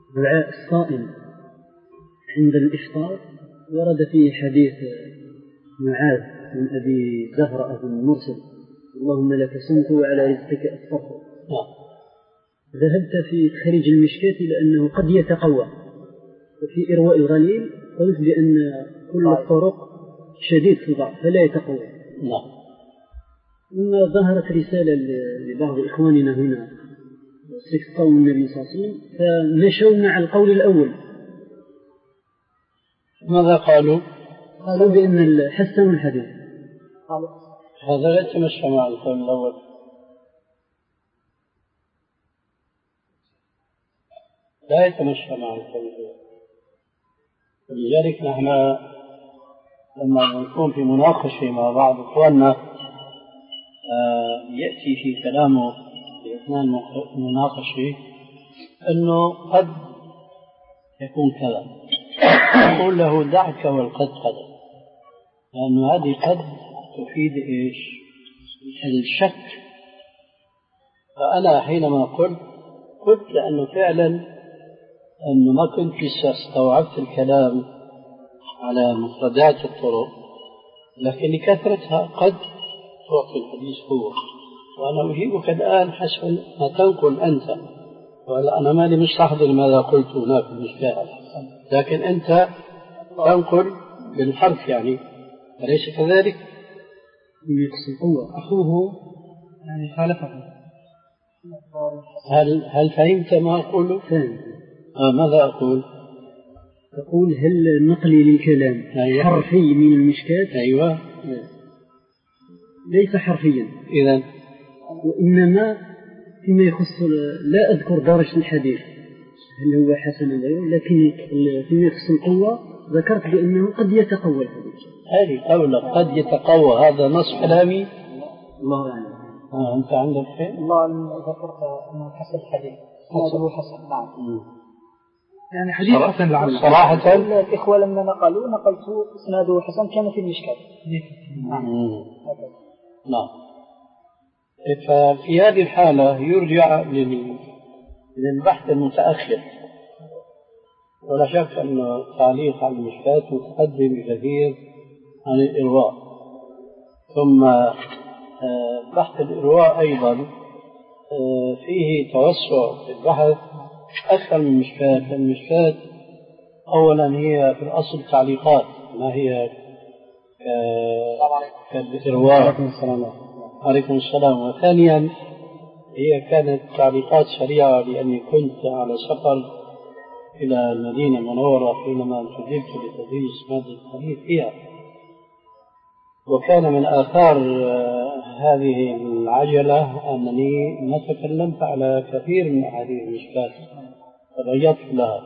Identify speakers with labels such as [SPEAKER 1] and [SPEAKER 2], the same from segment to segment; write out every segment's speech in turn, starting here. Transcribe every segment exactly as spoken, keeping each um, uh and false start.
[SPEAKER 1] دعاء الصائم عند الإفطار ورد فيه حديث معاذ بن أبي زهرة بن مرسل: اللهم لك صمت وعلى رزقك أفطرت. ذهبت في تخريج المشكاة لأنه قد يتقوى، وفي إرواء الغليل قلت بأن كل الطرق شديد في الضعف فلا يتقوى.
[SPEAKER 2] نعم.
[SPEAKER 1] ثم ظهرت رسالة لبعض إخواننا هنا صفة قول النبي صلى الله عليه وسلم، فمشوا مع القول الأول.
[SPEAKER 2] ماذا قالوا؟
[SPEAKER 1] قالوا بأن حسنوا الحديث.
[SPEAKER 2] هذا لا يتمشى مع القول الأول. لا يتمشى مع القول الأول. ولذلك نحن لما نكون في مناقشة مع بعض إخواننا يأتي في كلامه في أثناء المناقشة أنه قد يكون كذا، يقول له دعك والقد قد، لأن هذه قد تفيد إيش؟ الشك. فأنا حينما قلت قلت لأنه فعلا أنه ما كنت لسه استوعبت الكلام على مفردات الطرق، لكن لكثرتها قد تعطي الحديث قوة. وأنا أجيبك الآن حسب ما تنقل أنت، وأنا مالي مش أحضر ماذا قلت هناك في المشكلة، لكن أنت تنقل بالحرف يعني، أليس كذلك؟
[SPEAKER 1] يقصد قوة أخوه يعني خالفه.
[SPEAKER 2] هل هل فهمت ما أقوله؟
[SPEAKER 1] فهمت.
[SPEAKER 2] آه ماذا أقول؟
[SPEAKER 1] تقول هل نقلي للكلام
[SPEAKER 2] أيوة.
[SPEAKER 1] حرفي من المشكات؟
[SPEAKER 2] أيوة.
[SPEAKER 1] ليس حرفيا
[SPEAKER 2] إذن،
[SPEAKER 1] وإنما فيما يخص، لا أذكر درجة الحديث هل هو حسن غيره، لكن فيما يخص القوة ذكرت بأنه قد يتقوى الحديث.
[SPEAKER 2] هذه قولة قد يتقوى، هذا نص كلامي.
[SPEAKER 1] الله أعلم.
[SPEAKER 2] آه أنت عندك شيء؟
[SPEAKER 3] الله ذكرت أنه حسن الحديث حسن حسن. نعم.
[SPEAKER 1] يعني حديث حسن لعله.
[SPEAKER 2] صراحة
[SPEAKER 3] الإخوة لما نقلوا نقلتوا إسناده حسن كان في المشكات.
[SPEAKER 2] نعم. نعم. ففي هذه الحالة يرجع للبحث المتأخر، ولا شك أن تعليق على المشكات متقدم بكثير عن الإرواء. ثم بحث الإرواء أيضا فيه توسع في البحث أكثر من المشكات. المشكات أولا هي في الأصل تعليقات، ما هي كالإرواء. عليكم السلام. وثانيا هي كانت تعليقات سريعة، لأني كنت على سفر إلى المدينة المنورة حينما انتدبت لتدريس مادة الحديث فيها، وكان من آثار هذه العجلة أنني ما تكلمت على كثير من أحاديث المشكات تغيرت لها.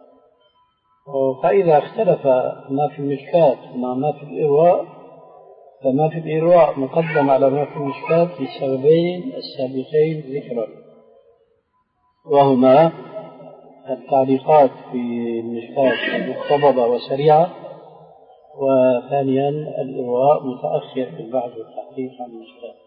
[SPEAKER 2] فإذا اختلف ما في المشكات مع ما في الإرواء، فما في الإرواء مقدم على ما في المشكات لسببين السابقين ذكرا، وهما التعليقات في المشكات مقتضبة وسريعة، وثانيا الإرواء متأخر في البحث والتحقيق عن المشكات.